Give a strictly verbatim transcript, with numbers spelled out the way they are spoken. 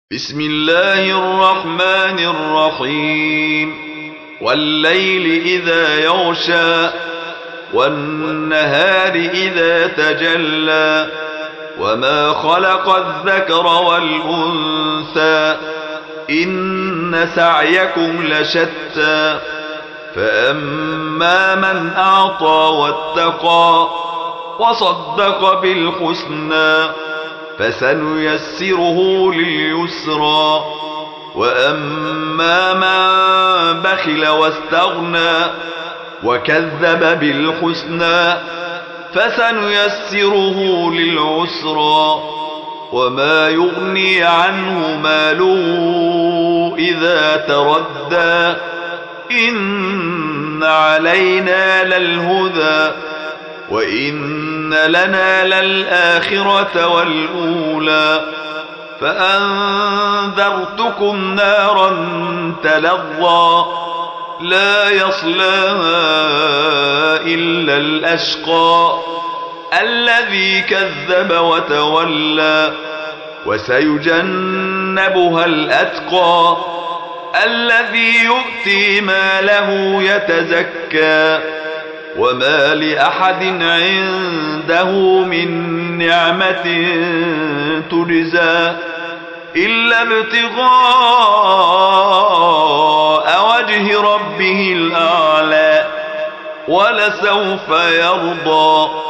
بسم الله الرحمن الرحيم والليل إذا يغشى والنهار إذا تجلى وما خلق الذكر والأنثى إن سعيكم لشتى فأما من أعطى واتقى وصدق بالحسنى فسنيسره لليسرى وأما من بخل واستغنى وكذب بالحسنى فسنيسره للعسرى وما يغني عنه ماله إذا تردى إن علينا للهدى وإن لنا للآخرة والأولى فأنذرتكم نارا تلظى لا يصلاها إلا الأشقى الذي كذب وتولى وسيجنبها الأتقى الذي يؤتي ماله يتزكى وما لأحد عنده من نعمة تجزى إلا ابتغاء وجه ربه الأعلى ولسوف يرضى.